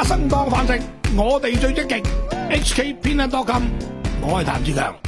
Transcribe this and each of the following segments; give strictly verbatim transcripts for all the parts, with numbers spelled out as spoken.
生當飯食，我哋最積極。H K 偏恩多金，我係譚志強。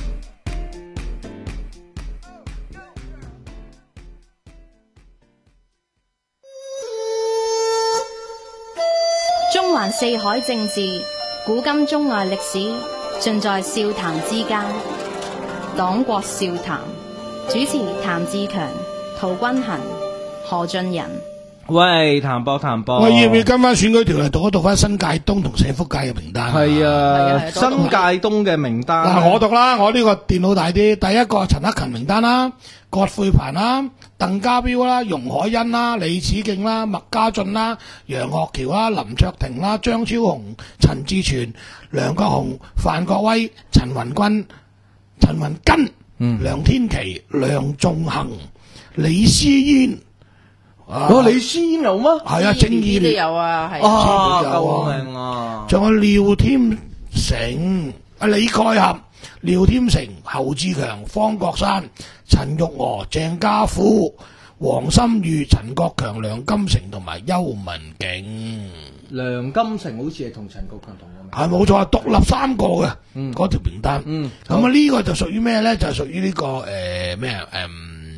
中環四海政治，古今中外歷史，盡在笑談之間。黨國笑談，主持譚志強、陶君行、何俊仁。 喂，譚博譚博， 喂，要唔要跟翻選舉條例讀一讀翻新界東同社福界嘅名單？ 係啊， 係新界東嘅名單。 嗱，我讀啦，我呢個電腦大啲。第一個陳克勤名單啦，葛珮帆啦，鄧家彪啦，容海恩啦，李梓敬啦，麥家俊啦，楊岳橋啦，林卓廷啦，張超雄、陳志全、梁國雄、范國威、陳雲君、陳雲根、 嗯、 梁天琦、梁仲恒、李思嫣。 哦，李思嫣有咩？ 係啊，正義都有啊，係啊， 有救啊命啊！ 仲有廖添成、阿李蓋合、廖添成、侯志強、方國珊、陳玉娥、鄭家富、黃心裕、陳國強、梁金成同埋邱文景。 梁金成好似係同陳國強同個名， 係冇錯啊，獨立三個嘅嗯嗰條名單。 嗯， 咁啊呢個就屬於咩咧？就係屬於呢個誒咩啊誒。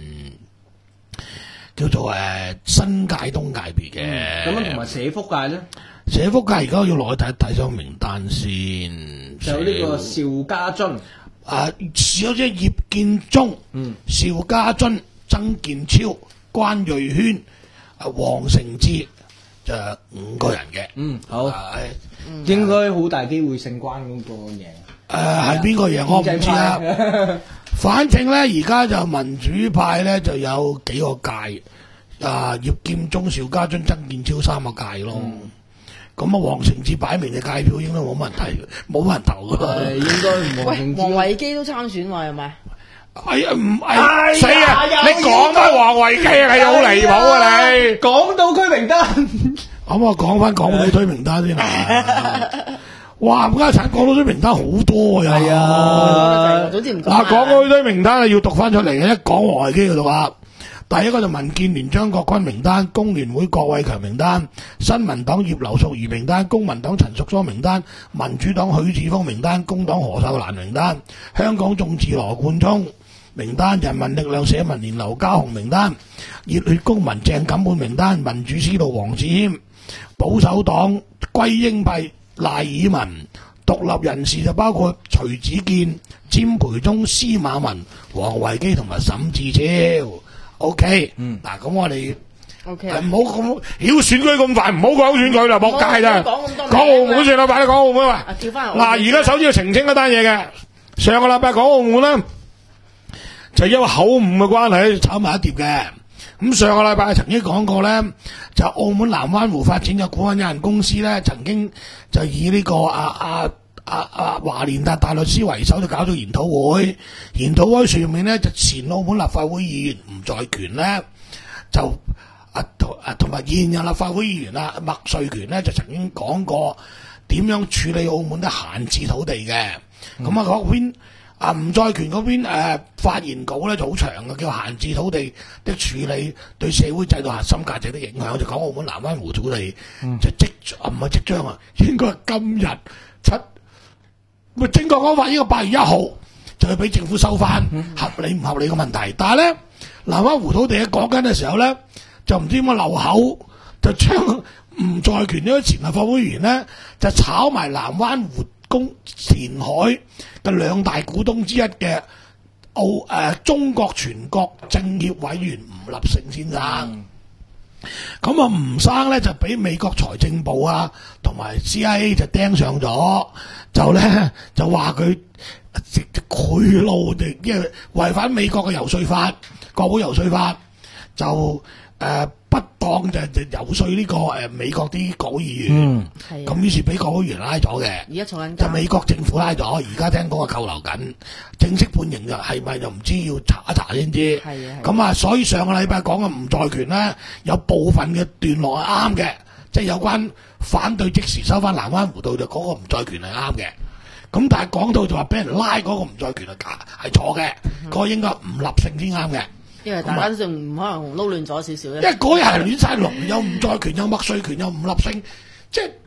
叫做誒、呃、新界東界別嘅， 咁樣同埋社福界咧， 社福界而家要落去睇睇張名單先。 就有呢個邵家臻， 啊，有隻葉建忠、 嗯， 邵家臻、曾健超、關瑞軒、啊黃成智，就五個人嘅。 嗯，好， 啊嗯、應該好大機會姓關嗰個贏。 誒係邊個贏我唔知啊。反正咧，而家就民主派咧就有幾個界，啊葉建忠、邵家臻、曾健超三個界咯。咁啊、嗯，黃成智擺明嘅界票應該冇乜人睇，冇乜人投噶。 誒，應該唔黃成智。 黃維基都參選喎，係咪？ 哎呀，唔係死啊！你講翻黃維基係好離譜啊！你港島區名單， 咁我講翻港島區名單先啦。哇！冚家鏟港島區名單好多呀。係啊，總之唔講。 嗱，港島區名單啊，要讀翻出嚟嘅，一講黃維基就讀啦。第一個就民建聯張國軍名單，工聯會郭偉強名單，新民黨葉劉淑儀名單，公民黨陳淑莊名單，民主黨許智峰名單，工黨何秀蘭名單，香港眾志羅冠聰名單，人民力量社民連劉家雄名單，熱血公民鄭錦滿名單，民主思路黃志謙，保守黨歸英派賴以文，獨立人士就包括徐子健、詹培忠、司馬文、黃維基同埋沈志超。O K， 嗯，嗱咁我哋 O K， 唔好咁，妖選舉咁快，唔好講選舉啦，仆街啦， 講咁多， 講澳門算啦，快啲講澳門啊！ 跳翻嗱，而家首先要澄清一單嘢嘅，上個禮拜講澳門啦，就因為口誤嘅關係炒埋一碟嘅。咁上個禮拜曾經講過咧，就澳門南灣湖發展嘅股份有限公司咧，曾經就以呢、這個啊啊啊啊華聯達大律師為首，就搞咗研討會。研討會上面咧，就前澳門立法會議員吳在權咧，就啊同啊同埋現任立法會議員啊麥瑞權咧，就曾經講過點樣處理澳門嘅閒置土地嘅。咁啊嗰邊啊吳在權嗰邊誒發言稿咧就好長嘅，叫閒置土地的處理對社會制度核心價值的影響，就講澳門南灣湖土地、嗯、就即唔係即將啊，應該係今日七。咪正確講法，呢個八月一號就要俾政府收翻，合理唔合理嘅問題。但係咧，南灣湖土地喺講緊嘅時候咧，就唔知點解漏口，就將吳在權呢個前立法會議員咧，就炒埋南灣湖公填海嘅兩大股東之一嘅澳誒、呃、中國全國政協委員吳立成先生。嗯咁啊，吳生咧就俾美國財政部啊同埋 C I A 就盯上咗，就咧就話佢賄賂，因為違反美國嘅遊說法，國會遊說法，就誒、呃、不當就就遊說呢個誒美國啲國會議員，咁、嗯、於是俾國會議員拉咗嘅， 而家坐緊監， 就美國政府拉咗，而家聽講啊扣留緊，正式判刑就係咪就唔知，要查一查先知。咁啊，所以上個禮拜講嘅吳在權咧，有部分嘅段落係啱嘅，即係有關反對即時收翻南灣湖道就嗰個吳在權係啱嘅。咁但係講到就話俾人拉嗰個吳在權係假係錯嘅，嗰、嗯、個應該吳立勝先啱嘅。 因為大家都仲可能撈亂咗少少咧。 因為嗰日係亂晒龍，有吳在權，有麥瑞權，有吳立勝，即係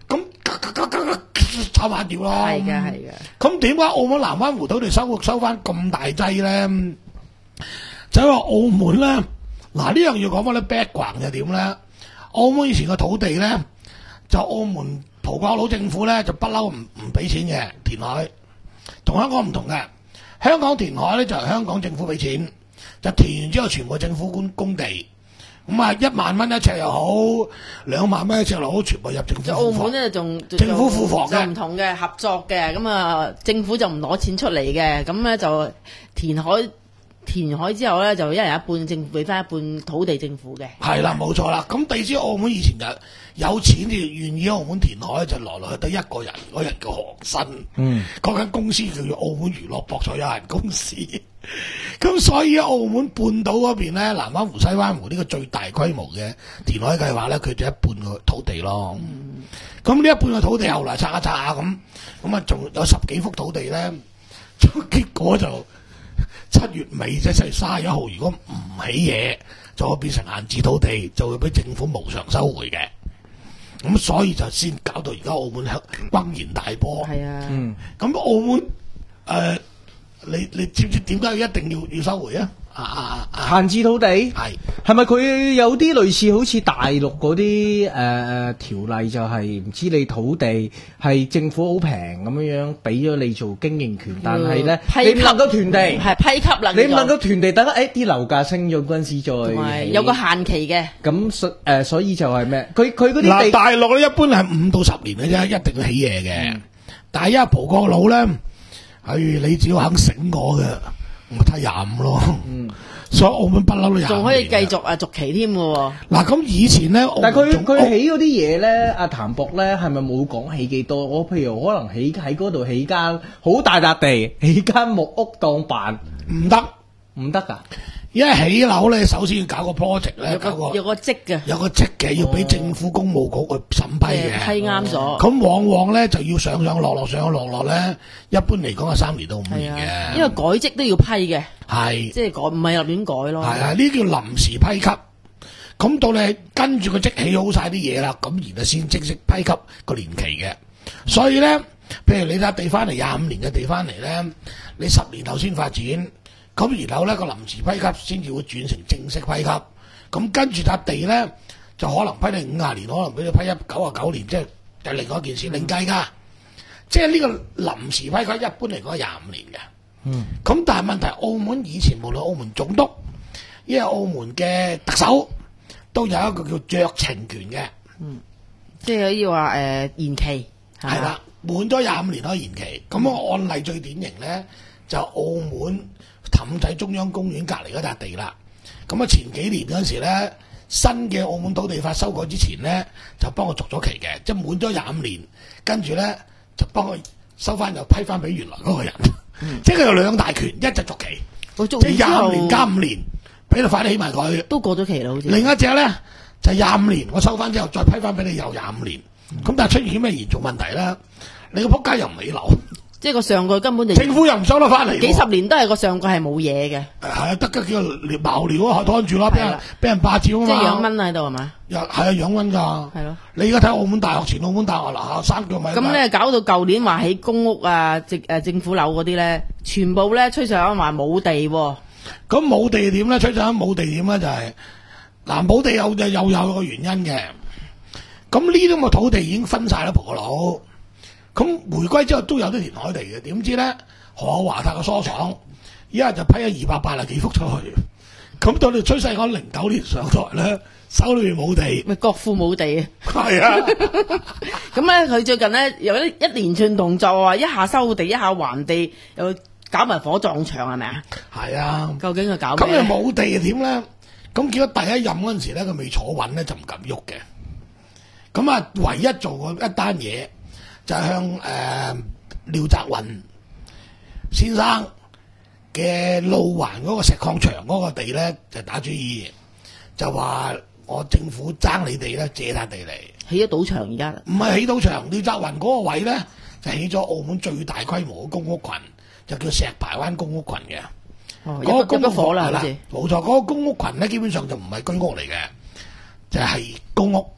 咁炒反掉咯。 係嘅係嘅。 咁點解澳門南灣湖土地收收翻咁大劑咧？就係話澳門咧，嗱呢樣要講翻啲 background 就點咧？澳門以前嘅土地咧，就澳門葡國佬政府咧就不嬲唔唔俾錢嘅填海，同香港唔同嘅。香港填海咧就係香港政府俾錢，就填完之後全部政府供供地。咁啊，一萬蚊一尺又好，兩萬蚊一尺又好，全部入政府庫房。 澳門咧仲政府庫房嘅就唔同嘅合作嘅，咁啊政府就唔攞錢出嚟嘅，咁咧就填海填海之後咧就一人一半，政府俾翻一半土地政府嘅。 係啦，冇錯啦。咁地知澳門以前就有錢就願意喺澳門填海，就來來去得一個人，嗰人叫韓新。嗯，嗰間公司叫做澳門娛樂博彩有限公司。咁所以澳門半島嗰邊咧，南灣湖、西灣湖呢個最大規模嘅填海計劃咧，佢就一半個土地咯。咁呢、嗯、一半嘅土地後來拆一拆下咁，咁啊仲有十幾幅土地咧，結果就七月尾即係七月三十一號，如果唔起嘢，就會變成閒置土地，就會俾政府無償收回嘅。咁所以就先搞到而家澳門轟然大波。係啊，嗯，咁澳門誒。呃你你知唔知點解一定要要收回啊？啊啊啊！ 閒置土地係係咪佢有啲類似好似大陸嗰啲誒誒條例，就係唔知你土地係政府好平咁樣樣俾咗你做經營權，但係咧你唔能夠囤地， 係批給啦， 你唔能夠囤地，等誒啲樓價升咗嗰陣時再有個限期嘅。咁所誒所以就係咩？佢佢嗰啲嗱地大陸咧一般係五到十年嘅啫，一定要起嘢嘅。嗯、但係因為葡國佬咧。係你只要肯醒我嘅，我睇廿五咯。嗯，所以澳門不嬲都廿五。 仲可以繼續啊續期添嘅喎。 嗱咁以前咧， 但係佢佢起嗰啲嘢咧，阿譚博咧係咪冇講起幾多？我譬如可能起喺嗰度起間好大笪地，起間木屋當辦， 唔得唔得㗎。 因為起樓咧，首先要搞個 project 咧，搞個有個職嘅， 有個職嘅，要俾政府工務局去審批嘅， 批啱咗。 咁往往咧就要上上落落，上上落落咧，一般嚟講係三年到五年嘅。 因為改職都要批嘅， 係即係改唔係立亂改咯。 係啊，呢叫臨時批給。咁到你跟住個職起好晒啲嘢啦，咁然後先正式批給個年期嘅。所以咧，譬如你笪地翻嚟廿五年嘅地翻嚟咧，你十年後先發展。咁然後咧個臨時批給先至會轉成正式批給，咁跟住笪地咧就可能批你五十年，可能俾你批一九十九年，即係就另外一件事另計㗎。即係呢個臨時批給一般嚟講係廿五年嘅。嗯。咁但係問題，澳門以前無論澳門總督，因為澳門嘅特首都有一個叫酌情權嘅。 嗯。即係可以話誒延期。 係啦，滿咗廿五年可以延期。咁、嗯、個案例最典型咧就澳門氹仔中央公園隔離嗰笪地啦，咁啊前幾年嗰陣時咧，新嘅澳門土地法修改之前咧，就幫我續咗期嘅，即係滿咗廿五年，跟住咧就幫佢收翻又批翻俾原來嗰個人，嗯、即係佢有兩大權，一就續期，即係廿五年加五年，俾你快啲起埋佢。都過咗期啦，好似。另一隻咧就係廿五年，我收翻之後再批翻俾你又廿五年，咁、嗯、但係出現咩嚴重問題咧？你個仆街又唔起樓。即係個上蓋根本就政府又唔收得翻嚟，幾十年都係個上蓋係冇嘢嘅。係啊，得嘅叫茅寮啊，拖住啦，俾人俾人霸佔啊嘛。即係養蚊喺度係嘛？又係啊，養蚊㗎。係咯。你而家睇澳門大學前澳門大學嗱三腳米。咁咧搞到舊年話起公屋啊，政誒政府樓嗰啲咧，全部咧吹上話冇地喎。咁冇地點咧？吹上冇地點咧就係嗱冇地有又又有個原因嘅。咁呢啲咁嘅土地已經分晒啦，葡國佬。咁回歸之後都有啲填海地嘅，點知咧何華泰個疏廠，依家就批咗二百八十幾幅出去，咁到你崔世安零九年上台咧，手裏面冇地，咪國庫冇地啊，係啊，咁咧佢最近咧有一一連串動作啊，一下收地，一下還地，又搞埋火葬場係咪啊？係啊，究竟佢搞咩？咁你冇地點咧？咁結果第一任嗰陣時咧，佢未坐穩咧就唔敢喐嘅，咁啊唯一做過一單嘢。就係向誒、呃、廖澤雲先生嘅路環嗰個石礦場嗰個地咧，就打主意，就話我政府爭你哋咧借笪地嚟起咗賭場而家，唔係起賭場，廖澤雲嗰個位咧就起咗澳門最大規模嘅公屋群，就叫石排灣公屋群嘅。哦，嗰個公屋火啦，冇錯，嗰、嗰個公屋群咧基本上就唔係居屋嚟嘅，就係、是、公屋。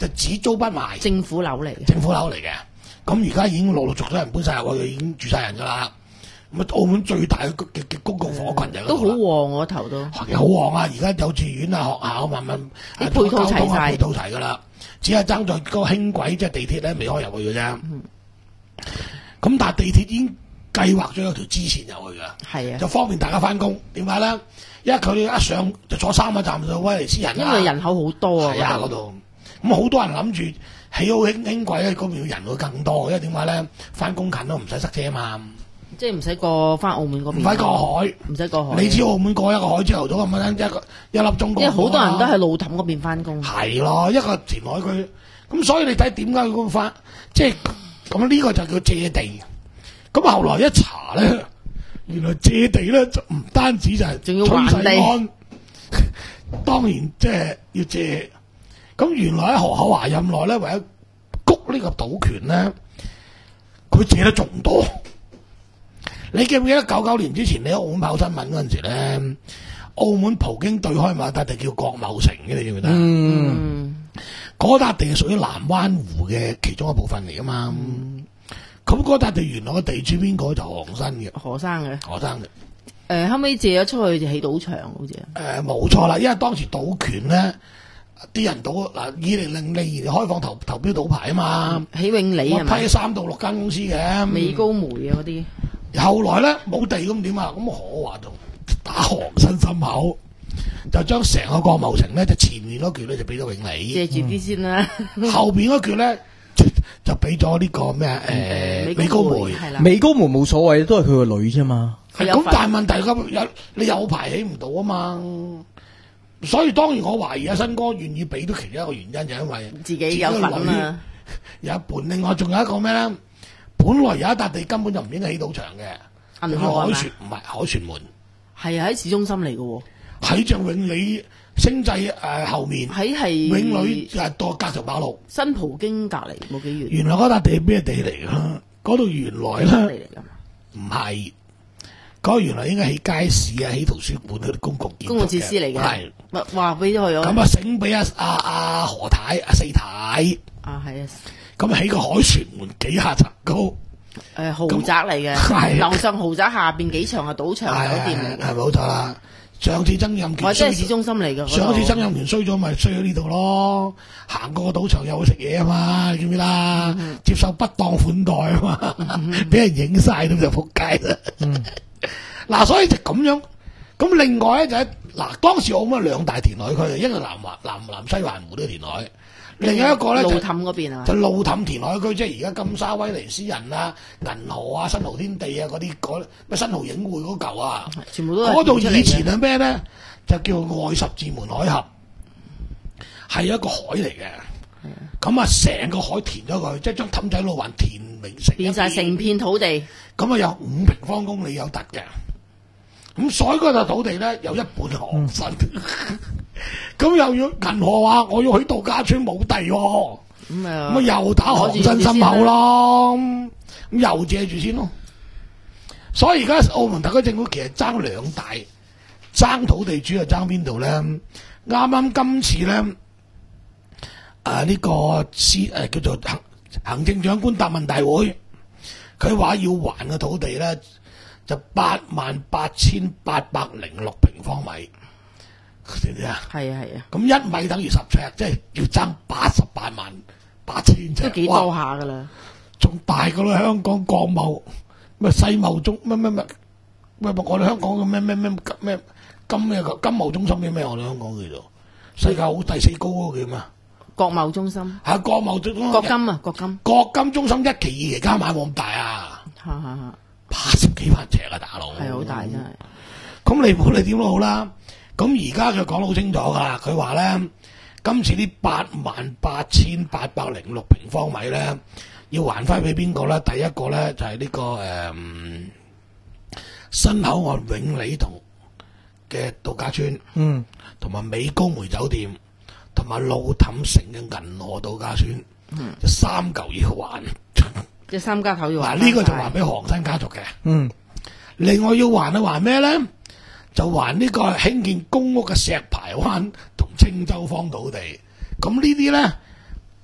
就只租不賣， 政府樓嚟嘅， 政府樓嚟嘅。咁而家已經陸陸續續人搬晒入去，已經住晒人噶啦。咁啊，澳門最大嘅嘅嘅公共房屋群就係嗰都好度啦。 旺我頭都。 其實好旺啊！而家幼稚園啊、學校慢慢啲配套齊晒交通啊配套齊噶啦，只係爭在嗰個輕軌即係地鐵咧未開入去嘅啫。咁、嗯、但係地鐵已經計劃咗有條支線入去㗎， 係啊， 就方便大家翻工。點解咧？因為佢哋一上就坐三個站就威尼斯人啦。 因為人口好多啊， 係啊嗰度。咁好多人諗住起好輕輕軌咧，嗰邊人會更多，因為點解咧？翻工近都唔使塞車啊嘛。 即係唔使過翻澳門嗰邊， 唔使過海， 唔使過海。 你知澳門過一個海朝頭早咁樣一個一粒鐘過。 因為好多人都喺路氹嗰邊翻工。 係咯，一個填海區，咁所以你睇點解佢咁翻？即係咁呢個就叫借地。咁後來一查咧，原來借地咧就唔單止就係仲要還地， 安當然即係要借。咁原來喺何厚鏵任內咧，為咗谷呢個賭權咧，佢借得仲多。你記唔記得九九年之前你喺澳門跑新聞嗰陣時咧，澳門葡京對開某笪地叫國貿城嘅，你記唔記得？ 嗯， 嗰笪地係屬於南灣湖嘅其中一部分嚟噶嘛。咁嗰笪地原來個地主邊個就何生嘅， 何生嘅， 何生嘅。 誒、呃、後尾借咗出去就起賭場好似。 誒冇錯啦，因為當時賭權咧，啲人賭嗱，二零零零年開放投投標賭牌啊嘛， 起永利係咪？ 我批三到六間公司嘅， 美高梅啊嗰啲。 後來咧冇地咁點啊？咁何華就打韓新心口，就將成個國貿城咧，就前面嗰橛咧就俾咗永利， 借住啲先啦。 後邊嗰橛咧就就俾咗呢個咩誒美高梅。 係啦， 美高梅冇所謂，都係佢個女啫嘛。 咁但係問題咁有你有排起唔到啊嘛，所以當然我懷疑阿新哥願意俾到其中一個原因就因為自己有份啊， 有一半。另外仲有一個咩咧？本來有一笪地根本就唔應該起賭場嘅， 銀河海船唔係海船門， 係啊喺市中心嚟嘅喎， 喺像永利星際誒後面， 喺係永利誒多隔條馬路， 新葡京隔離冇幾遠。 原來嗰笪地係咩地嚟㗎？嗰度原來咧唔係，嗰原來應該起街市啊、起圖書館嗰啲公共建築公共設施嚟嘅，係話俾咗佢咁啊，醒俾阿阿阿何太、阿四太啊，係啊。 咁起個海船門幾下層高，誒、 呃、豪宅嚟嘅，樓上豪宅下邊幾場係賭場酒店嚟嘅， 係冇錯啦。上次曾蔭權， 或者係市中心嚟嘅。 上次曾蔭權衰咗，咪衰喺呢度咯。行過個賭場又去食嘢啊嘛，你記唔記得？嗯、接受不當款待啊嘛，俾、嗯、人影晒咁就仆街啦。嗱、嗯，所以就咁樣。咁另外咧就係嗱，當時澳門兩大填海區，一個南環南南西環湖都填海。另一個咧就路氹嗰邊啊， 就路氹填海區，即係而家金沙威尼斯人啊、銀河啊、新濠天地啊嗰啲，嗰咩新濠影匯嗰嚿啊， 全部都嗰度以前係咩咧？就叫外十字門海峽，係一個海嚟嘅。咁啊，成個海填咗佢，即係將氹仔路環填明成變晒成片土地。 咁啊，有五平方公里有得嘅。咁所以嗰笪土地咧有一半係航新。咁又要銀河話我要去度假村冇地喎，咁啊又打韓新心口咯，咁又借住先咯。所以而家澳門特區政府其實爭兩大，爭土地主要爭邊度咧？啱啱今次咧，啊呢、這個司誒叫做行行政長官答問大會，佢話要還嘅土地咧就八萬八千八百零六平方米。知唔知啊？係啊係啊， 咁一米等於十尺，即係要爭八十八萬八千尺， 都幾多下噶啦， 仲大過啦香港國貿咩世貿中咩咩咩咩我哋香港嘅咩咩咩咩金咩金貿中心咩咩我哋香港叫做世界好第四高嗰個叫咩？ 國貿中心係國貿中心， 國金啊國金， 國金中心一期二期加埋冇咁大啊， 嚇嚇嚇， 八十幾萬尺啊大佬， 係好大真係。 咁你冇你點都好啦。咁而家佢講得好清楚㗎啦，佢話咧今次呢八萬八千八百零六平方米咧，要還翻俾邊個咧？第一個咧就係、是、呢、這個誒、嗯、新口岸永利同嘅度假村，嗯，同埋美高梅酒店，同埋路氹城嘅銀河度假村，嗯，就三嚿要還， 即三家頭要還。 嗱呢個就還俾韓新家族嘅， 嗯， 另外要還啊還咩咧？就還呢個興建公屋嘅石排灣同青洲坊土地，咁呢啲咧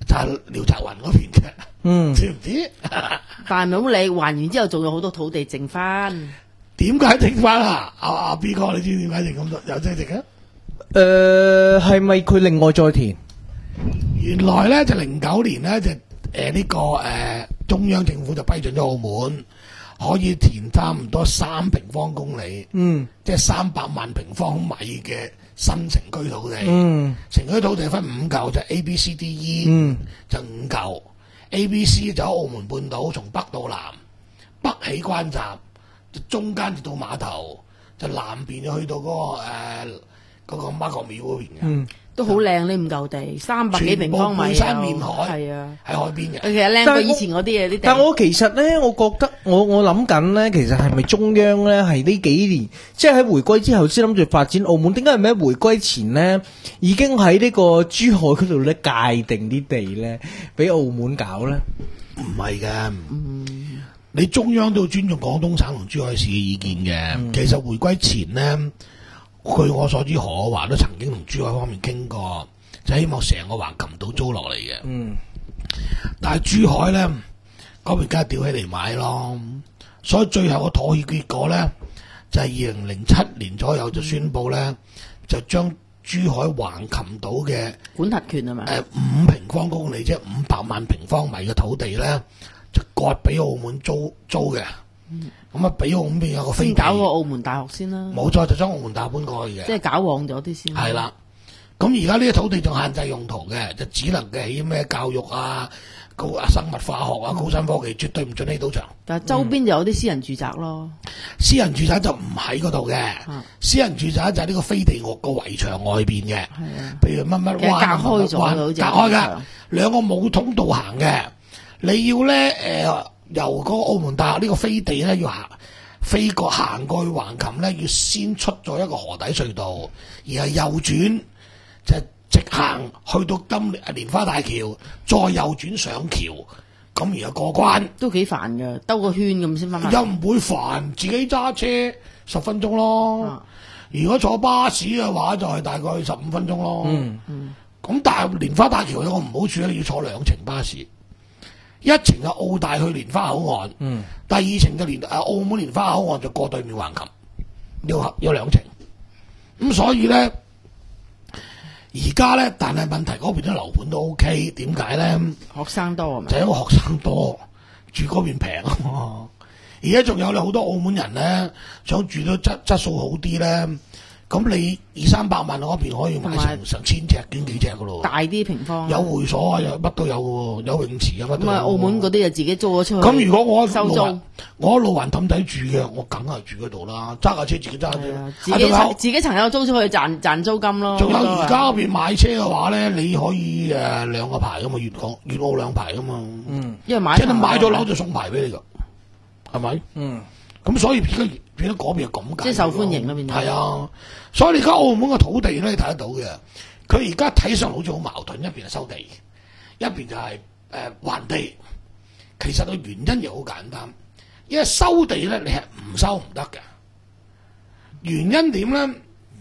就係廖澤雲嗰邊嘅， 嗯， 知唔知？ 但係唔好理，還完之後仲有好多土地剩翻。 點解剩翻啊？阿阿 B 哥，你知唔知點解剩咁多有即係剩啊？ 誒係咪佢另外再填？ 原來咧就零九年咧就誒呢、呃這個誒、呃、中央政府就批准咗澳門可以填差唔多三平方公里， 嗯， 即係三百萬平方米嘅新城區土地。 嗯， 城區土地分五嚿，就 A、B、C、D、E， 嗯， 就五嚿。A、B、C 就喺澳門半島，從北到南，北起關閘，就中間就到碼頭，就南邊就去到嗰、那個誒嗰、呃那個媽閣廟嗰邊嘅。 嗯， 都好靚呢五嚿地，三百幾平方米， 背山面海， 係啊， 喺海邊嘅。 其實靚過以前嗰啲嘢啲地。 但我其實咧，我覺得我我諗緊咧，其實係咪中央咧係呢幾年，即係喺回歸之後先諗住發展澳門？點解係咪喺回歸前咧已經喺呢個珠海嗰度咧界定啲地咧，俾澳門搞咧？ 唔係嘅，嗯，你中央都要尊重廣東省同珠海市嘅意見嘅。嗯、其實回歸前呢，據我所知，何華都曾經同珠海方面傾過，就希望成個橫琴島租落嚟嘅。嗯，但係珠海呢，嗰邊梗係吊起嚟買咯，所以最後個妥協結果呢，就係二零零七年左右就宣布呢，就將珠海橫琴島嘅管轄權係咪？ 誒五平方公里，即係五百萬平方米嘅土地咧，就割俾澳門租租嘅。咁啊，俾澳門邊有個飛地， 先搞個澳門大學先啦。 冇錯，就將澳門大學搬過去嘅。 即係搞旺咗啲先。 係啦。咁而家呢啲土地仲限制用途嘅，就只能嘅起咩教育啊、高啊生物化學啊、高新科技，絕對唔准起賭場。 但係周邊就有啲私人住宅咯。 私人住宅就唔喺嗰度嘅，私人住宅就喺呢個飛地個圍牆外邊嘅。譬如乜乜灣隔開咗， 隔開㗎，兩個冇通道行嘅。你要咧誒由嗰個澳門大學呢個飛地咧要行飛過行過去橫琴咧，要先出咗一個河底隧道，而係右轉。就直行去到金蓮花大橋，再右轉上橋，咁然後過關都幾煩㗎，兜個圈咁先翻返。 又唔會煩，自己揸車十分鐘咯。啊、如果坐巴士嘅話，就係、是、大概十五分鐘咯。嗯嗯。咁但係蓮花大橋有個唔好處咧，要坐兩程巴士，一程嘅澳大去蓮花口岸，嗯，第二程嘅蓮誒澳門蓮花口岸就過對面橫琴，要有兩程。咁所以咧。而家咧，但係問題嗰邊啲樓盤都 O K，點解咧？ 學生多啊嘛， 就因為學生多，住嗰邊平啊嘛。而家仲有咧好多澳門人咧，想住到質質素好啲咧，咁你二三百萬嗰邊可以買成成千尺、幾幾尺噶咯。 大啲平方， 有會所啊，有乜都有喎，有泳池啊，乜都有。 咁啊，澳門嗰啲就自己租咗出去。 咁如果我收租， 我喺路環氹仔住嘅，我梗係住嗰度啦，揸架車自己揸車。 自己自己層樓租出去賺賺租金咯。 仲有而家嗰邊買車嘅話咧，你可以誒兩個牌噶嘛，粵港粵澳兩牌噶嘛。嗯， 因為買即係你買咗樓就送牌俾你噶，係咪？嗯。咁所以變咗變咗嗰邊係咁解， 即係受歡迎啦，變咗。係啊，所以你而家澳門嘅土地咧，你睇得到嘅。佢而家睇上好似好矛盾，一邊係收地，一邊就係誒還地。其實個原因又好簡單，因為收地咧，你係唔收唔得嘅。原因點咧？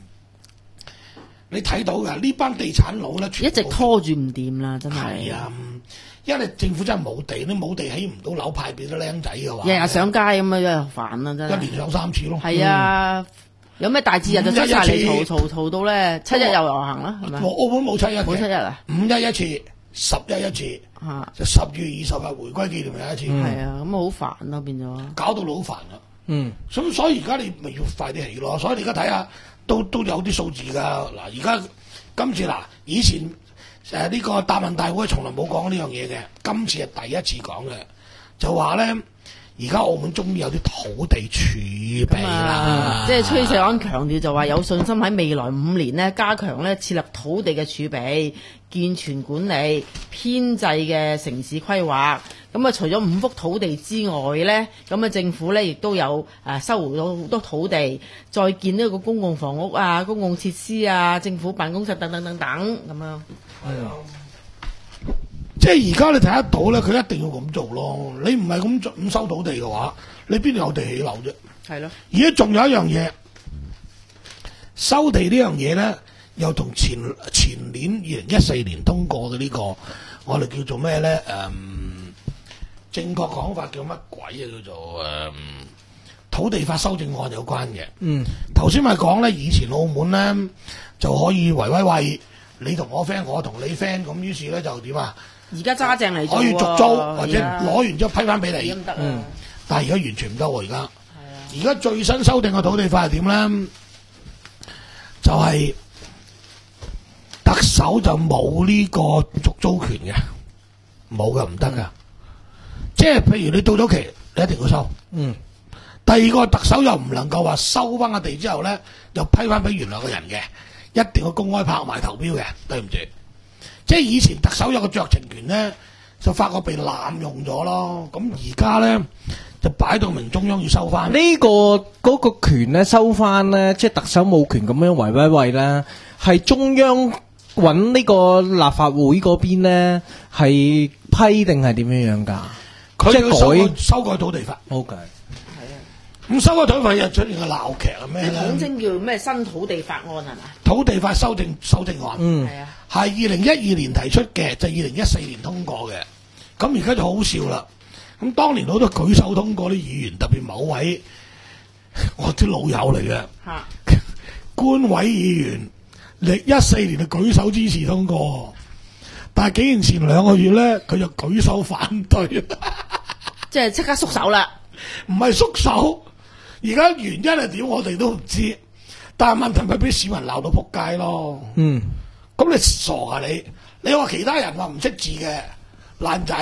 你睇到㗎，呢班地產佬咧， 一直拖住唔掂啦，真係。 係啊。因為政府真係冇地，你冇地起唔到樓派俾啲僆仔嘅話， 日日上街咁啊，真係煩啊，真係。 一年上三次咯。 係啊，有咩大節日就出晒嚟嘈嘈嘈到咧，七一又遊行啦，係咪？ 澳門冇七一嘅， 冇七一啊， 五一一次，十一一次， 嚇， 就十月二十日回歸紀念日一次。 係啊，咁啊好煩咯，變咗。搞到你好煩啊！嗯，咁所以而家你咪要快啲起咯。所以你而家睇下，都都有啲數字㗎。嗱，而家今次嗱，以前。誒呢、呃這個答問大會從來冇講呢樣嘢嘅，今次係第一次講嘅，就話咧，而家澳門終於有啲土地儲備啦。 即係崔世安強調就話有信心喺未來五年呢，加強咧設立土地嘅儲備、健全管理、編制嘅城市規劃。咁啊，除咗五幅土地之外咧，咁啊政府咧亦都有誒收回咗好多土地，再建呢個公共房屋啊、公共設施啊、政府辦公室等等等等咁樣。係啊， 即係而家你睇得到咧，佢一定要咁做咯。你唔係咁咁收土地嘅話，你邊度有地起樓啫？ 係咯。 而家仲有一樣嘢，收地呢樣嘢咧，又同前前年二零一四年通過嘅呢個我哋叫做咩咧？誒、嗯，正確講法叫乜鬼啊？叫做誒、嗯、土地法修正案有關嘅。 嗯， 頭先咪講咧，以前澳門咧就可以圍威喂，你同我 friend， 我同你 friend， 咁於是咧就點啊？ 而家揸正嚟做喎， 可以續租或者係啊攞完之後批翻俾你。 咁得啊嗯但係而家完全唔得喎，而家。而家最新修訂嘅土地法係點咧？就係、是、特首就冇呢個續租權嘅，冇嘅，唔得噶。即係譬如你到咗期，你一定要收。 嗯。 第二個特首又唔能夠話收翻個地之後咧，又批翻俾原來嘅人嘅，一定要公開拍賣投標嘅。對唔住，即係以前特首有個酌情權咧，就發覺被濫用咗咯。咁而家咧就擺到明中央要收翻。 呢、個嗰、個權咧收翻咧，即係特首冇權咁樣圍威喂咧，係中央揾呢個立法會嗰邊咧係批定係點樣樣㗎？ 佢即係要修改改修改土地法。 OK。 咁修改土地法又出現個鬧劇係咩你咧？ 統稱叫咩新土地法案係嘛？ 土地法修正修正案。 嗯。 係啊， 係二零一二年提出嘅，就二零一四年通過嘅。咁而家就好笑啦。咁當年好多舉手通過啲議員，特別某位我啲老友嚟嘅嚇官委議員，歷一四年就舉手支持通過，但係幾年前兩個月咧，佢就舉手反對， 即係即刻縮手啦。 唔係縮手。而家原因係點，我哋都唔知。但係問題咪俾市民鬧到撲街咯。 嗯。 咁你傻啊你？你話其他人話唔識字嘅爛仔，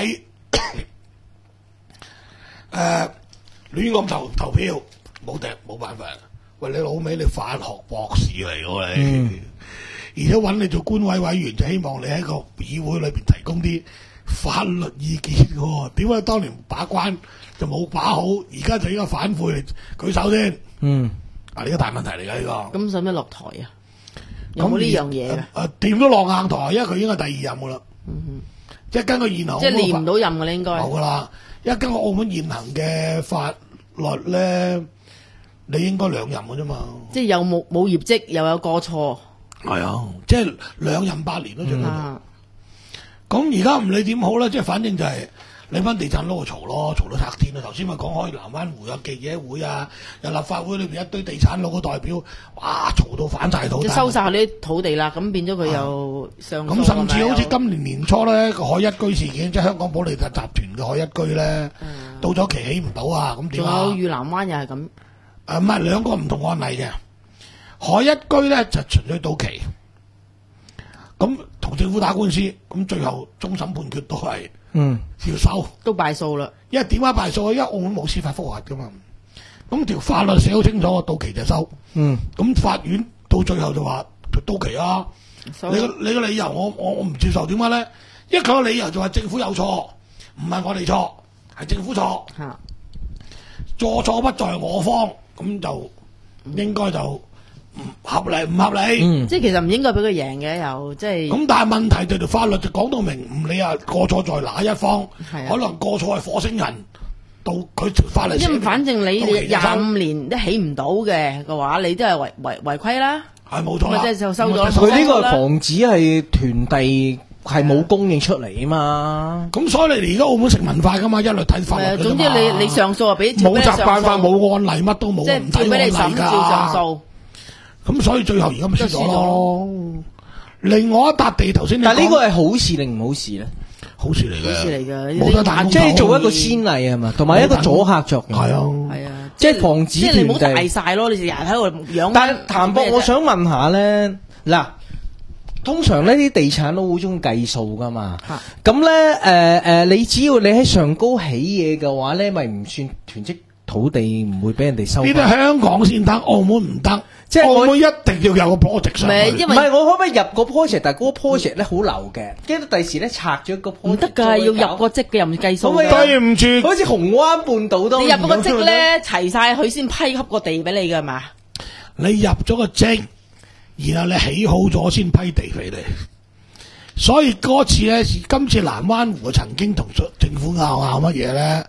誒亂咁投投票，冇定冇辦法。喂，你老味你法學博士嚟喎你， 嗯、 而且揾你做官委委員，就希望你喺個議會裏邊提供啲法律意見嘅喎。點解當年把關就冇把好，而家就應該反悔嚟舉手先？ 嗯。 啊，呢個大問題嚟㗎呢個。 咁使唔使落台啊？有冇呢樣嘢嘅？ 誒掂都落硬台，因為佢已經係第二任㗎啦。 嗯即係根據現行即係練唔到任嘅咧，應該冇㗎啦。因為根據澳門現行嘅法律咧，你應該兩任㗎啫嘛。 即係有冇冇業績，又有過錯。 係啊，即係兩任八年都最多。 啊咁而家唔理點好啦，即係反正就係你班地產佬就嘈咯，嘈到拆天啦。頭先咪講開南灣湖有記者會啊，有立法會裏邊一堆地產佬嘅代表，哇嘈到反晒肚。 即係收晒佢啲土地啦，咁變咗佢又上訴。 咁甚至好似係咪今年年初咧個海一居事件，即係香港保利達集團嘅海一居咧， 嗯到咗期起唔到啊，咁點啊？ 仲有裕南灣又係咁。 誒唔係兩個唔同案例嘅，海一居咧就純粹到期，咁同政府打官司，咁最後終審判決都係嗯。 要收。 都敗訴啦。 因為點解敗訴啊？因為澳門冇司法覆核噶嘛，咁條法律寫好清楚，到期就收。 嗯。 咁法院到最後就話到期啊！ 收你個你個理由我我我唔接受，點解咧？因為佢個理由就話政府有錯，唔係我哋錯，係政府錯， 嚇錯錯不在我方，咁就應該就唔合理，唔合理。 嗯。 即係其實唔應該俾佢贏嘅，又即係。 咁但係問題就條法律就講到明，唔理啊過錯在哪一方， 係啊可能過錯係火星人，到佢條法律寫明。 因為反正你到期就收廿五年都起唔到嘅嘅話，你都係違違違規啦。 係冇錯啦， 咪即係就收咗啦佢呢個防止係團地係冇供應出嚟啊嘛。 咁所以你哋而家澳門成文化噶嘛，一律睇法律誒， 㗎啫嘛總之你你上訴啊，俾冇習慣法， 冇冇案例，乜都冇， 即係照唔睇案例俾你審，照上㗎。 訴。 咁所以最後而家咪輸咗就輸咗咯。另外一笪地頭先你講， 但係呢個係好事定唔好事咧？ 好事嚟嘅， 好事嚟㗎冇得彈弓即係做一個可以先例係嘛，同埋一個阻嚇作用。 係啊， 係啊， 即係防止即係你唔好團地大晒咯，你成日喺度養。 但係譚博，我想問下咧，嗱，通常呢啲地產都好中意計數噶嘛。 嚇咁咧，誒誒，你只要你喺上高起嘢嘅話咧，咪唔算囤積土地，唔會俾人哋收呢翻。 啲香港先得，澳門唔得。 即係我澳門一定要有個 project 上去。 唔係因為唔係，我可唔可以入個 project？但係嗰個 project 咧好流嘅，跟住第時咧拆咗個 project 唔得㗎，要入個職嘅，又唔計數可唔可以㗎。 對唔住， 好似紅灣半島都你入嗰個職咧，齊晒佢先批給個地俾你㗎嘛？ 你入咗個證，然後你起好咗先批地俾你。所以嗰次咧，今次南灣湖曾經同政府拗拗乜嘢咧，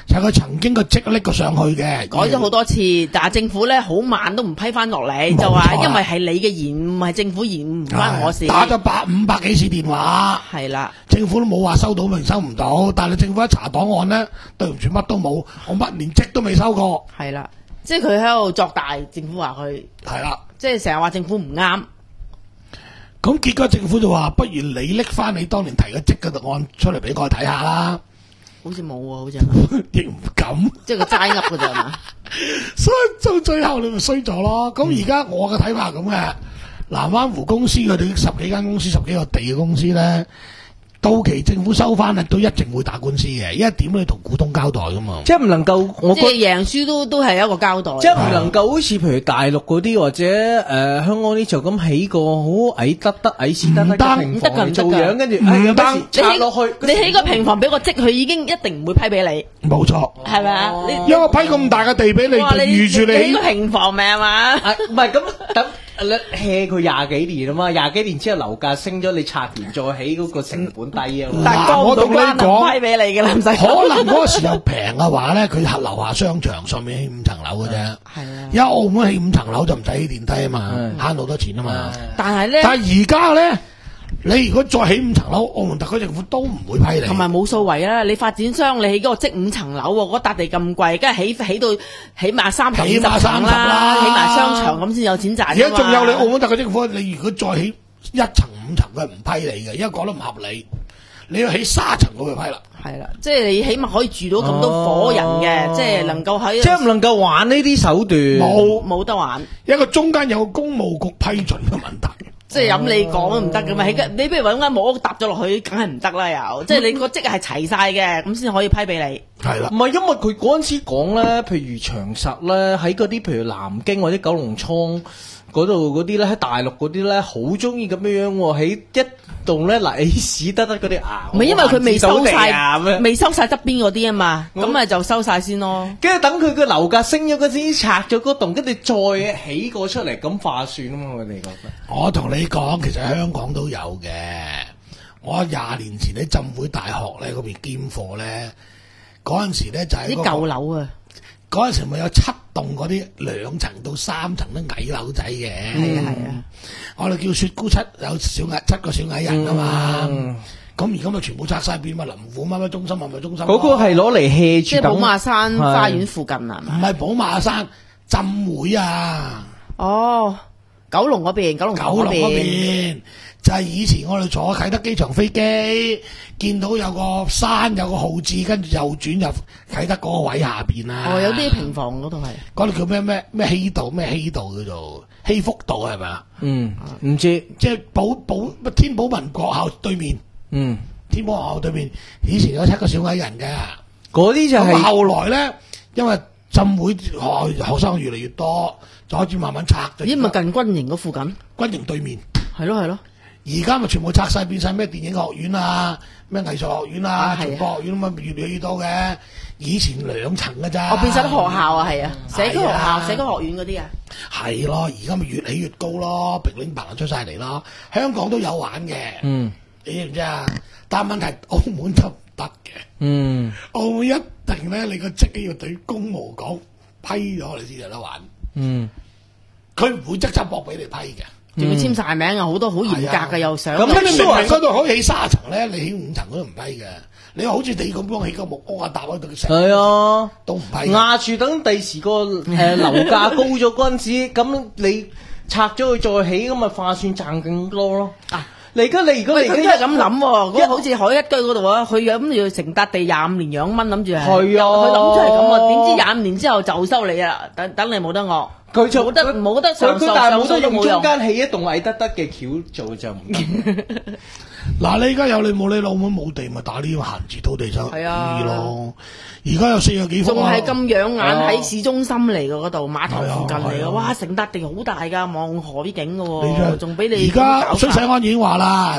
就係佢曾經個職拎過上去嘅， 改咗好多次，但係政府咧好慢都唔批翻落嚟，就話因為係你嘅延誤，唔係政府延誤，唔關我事。 打咗百五百幾次電話， 係啦， 政府都冇話收到明收唔到，但係政府一查檔案咧，對唔住乜都冇，我乜連職都未收過。 係啦，即係佢喺度作大，政府話佢係啦， 即係成日話政府唔啱。 咁結果政府就話，不如你拎翻你當年提嘅職嘅案出嚟俾我睇下啦。 好似冇喎，好似亦唔敢， 即係佢齋噏㗎咋嘛？ 所以到最後你咪衰咗咯。咁而家我嘅睇法係咁嘅，南灣湖公司佢哋十幾間公司、十幾個地嘅公司咧，到期政府收翻咧，都一定會打官司嘅，因為點你同股東交代噶嘛。 即係唔能夠，我即係贏輸都都係一個交代。 即係唔能夠好似譬如大陸嗰啲或者誒、呃、香港啲就咁起個好矮得得矮屎得得嘅平房嚟做樣，跟住唔得拆落去。 你起個平房俾個職，佢已經一定唔會批俾你。 冇錯， 係咪啊？你因為我批咁大嘅地俾你，就預住你起個平房咪係嘛？ 唔係咁等。hea 佢廿幾年啊嘛，廿幾年之後樓價升咗，你拆完再起嗰個成本低啊嘛。 但係我同你講， 批俾你嘅啦，唔使。 可能嗰個時候平嘅話咧，佢喺樓下商場上面起五層樓嘅啫。係啊，因為澳門起五層樓就唔使起電梯啊嘛，慳好多錢啊嘛。 但係咧， 但係而家咧。你如果再起五層樓，澳門特區政府都唔會批你。 同埋冇數為啦，你發展商你起嗰個即五層樓喎，嗰笪地咁貴，梗係起起到起碼三十起碼三十啦， 起埋商場咁先有錢賺。 而家仲有你澳門特區政府，你如果再起一層五層，佢係唔批你嘅，因為講得唔合理。你要起三層，佢就批啦。 係啦，即係你起碼可以住到咁多伙人嘅，哦、即係能夠喺即係唔能夠玩呢啲手段， 冇冇得玩。 一個中間有個公務局批准嘅問題。 即係咁你講都唔得噶嘛，起你不如揾間木屋搭咗落去，梗係唔得啦又，即係你個職係齊晒嘅，咁先可以批俾你。 係啦， 唔係因為佢嗰陣時講咧，譬如長實咧喺嗰啲譬如南京或者九龍倉嗰度嗰啲咧，喺大陸嗰啲咧，好中意咁樣樣喎，喺一棟咧嗱，起屎得得嗰啲啊， 唔係因為佢未收晒，未收晒側邊嗰啲啊嘛，咁咪就收晒先咯。 跟住等佢個樓價升咗嗰陣，拆咗嗰棟，跟住再起過出嚟，咁化算啊嘛，我哋覺得。 我同你講，其實香港都有嘅。我廿年前喺浸會大學咧嗰邊兼課咧，嗰陣時咧就係、是、啲、 那個、舊樓啊。 嗰陣時咪有七棟嗰啲兩層到三層嘅矮樓仔嘅， 係啊係啊， 我哋叫雪姑七，有小矮七個小矮人啊嘛。咁而家咪全部拆晒，變乜林虎乜乜中心係咪中心？ 嗰個係攞嚟 hea 住， 即係寶馬山花園附近啊？ 唔係寶馬山浸會啊？ 哦，九龍嗰邊，九龍九龍嗰邊就係以前我哋坐啟德機場飛機，見到有個山有個號字，跟住右轉入啟德嗰個位下邊啊。 哦，有啲平房嗰度係。 嗰度叫咩咩咩希道咩希道叫做希福道係咪啊？ 嗯，唔知即係寶寶天寶民國校對面。嗯，天寶學校對面以前有七個小矮人嘅， 嗰啲就係、是。 後來咧，因為浸會學學生越嚟越多，就開始慢慢拆。 咦？咪近軍營嗰附近？ 軍營對面。係咯係咯。 而家咪全部拆晒，變晒咩電影學院啊，咩藝術學院啊，傳播、啊、學院咁啊，越嚟越多嘅。以前兩層嘅咋。 我變晒啲學校啊，係啊，社區學校、啊、社區學院嗰啲啊。係咯，而家咪越起越高咯，平頂白人出晒嚟咯。香港都有玩嘅。嗯。你知唔知啊？但係問題澳門就唔得嘅。嗯。澳門一定咧，你個職要對公務講批咗，你先有得玩。嗯。佢唔會即刻駁俾你批嘅。 仲要簽晒名啊！好多好嚴格嘅又想。 咁你明明嗰度可以起三層咧，你起五層都唔批嘅。你話好似你咁樣起個木屋啊，搭喺度成。係啊，都唔批。 壓住等第時個誒樓價高咗嗰陣時，咁你拆咗佢再起，咁咪化算賺更多咯。啊！你而家你如果你而家咁諗，嗰個好似海一居嗰度啊，佢咁要成笪地廿五年養蚊，諗住係。 係啊， 佢諗住係咁啊，點知廿五年之後就收你啦，等等你冇得惡。佢就冇得冇得上訴， 但係冇得用中間起一棟矮得得嘅橋做就唔得。 嗱，你而家有你冇你澳門冇地，咪打呢個閒置土地收益咯。而家有四十幾幅， 仲係咁養眼喺市中心嚟嘅嗰度，碼頭附近嚟嘅，哇！成笪地好大㗎，望河啲景嘅喎，仲俾你。 而家水世安已經話啦，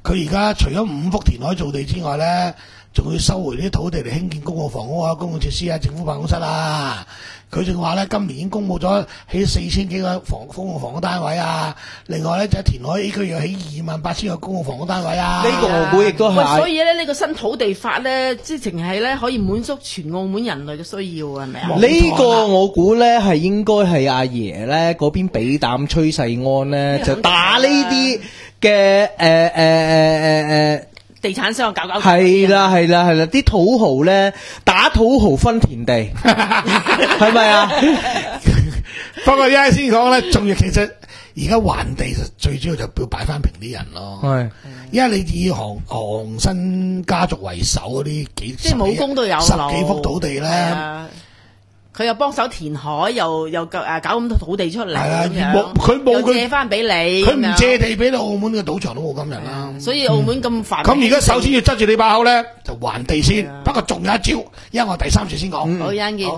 佢而家除咗五幅填海造地之外咧，仲要收回啲土地嚟興建公共房屋啊、公共設施啊、政府辦公室啊。佢仲話咧，今年已經公佈咗起四千幾個房公共房屋單位啊。另外咧就喺填海 A 區又起二萬八千個公共房屋單位啊。 呢個我估亦都喂， 係。 所以咧呢、呢個新土地法咧，即係淨係咧可以滿足全澳門人類嘅需要啊，係咪啊？ 呢個我估咧係應該係阿爺咧嗰邊俾膽崔世安咧，就打呢啲嘅誒誒誒誒誒。 地產商搞搞係啦係啦係啦，啲土豪咧打土豪分田地，係咪啊？ 不過而家先講咧，仲要其實而家還地最主要就要擺翻平啲人咯。係，因為你以韓韓新家族為首嗰啲幾即係武功都有十幾幅土地咧。 佢又幫手填海，又又誒搞咁多土地出嚟， 係啊，冇佢冇佢借翻俾你， 佢唔借地俾你，澳門嘅賭場都冇今日啦。 所以澳門咁繁榮。 咁而家首先要執住你把口咧，就還地先。不過仲有一招，因為我第三次先講。 好，楊健。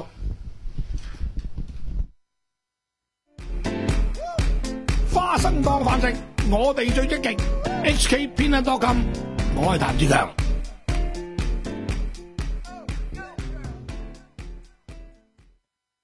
花生當飯食，我哋最積極。H K 偏得多金，我係譚志強。